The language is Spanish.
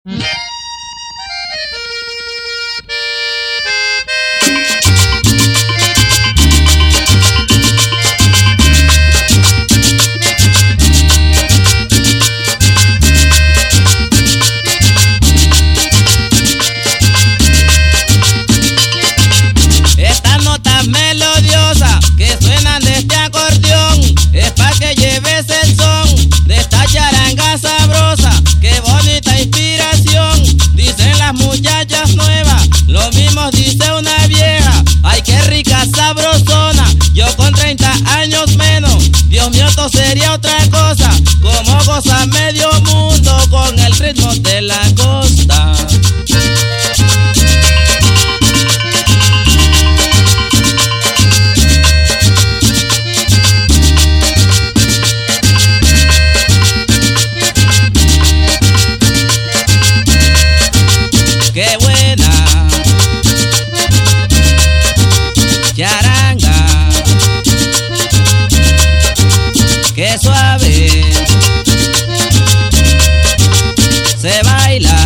Estas notas melodiosas que suenan de este acordeón es pa' que lleves el son de esta charanga sabrosa. Qué bonita inspiración, dicen las muchachas nuevas, lo mismo dice una vieja. Ay, qué rica sabrosona, yo con 30 años menos, Dios mío, esto sería otra cosa. Como goza medio mundo con el ritmo de la costa. Qué buena charanga, qué suave se baila.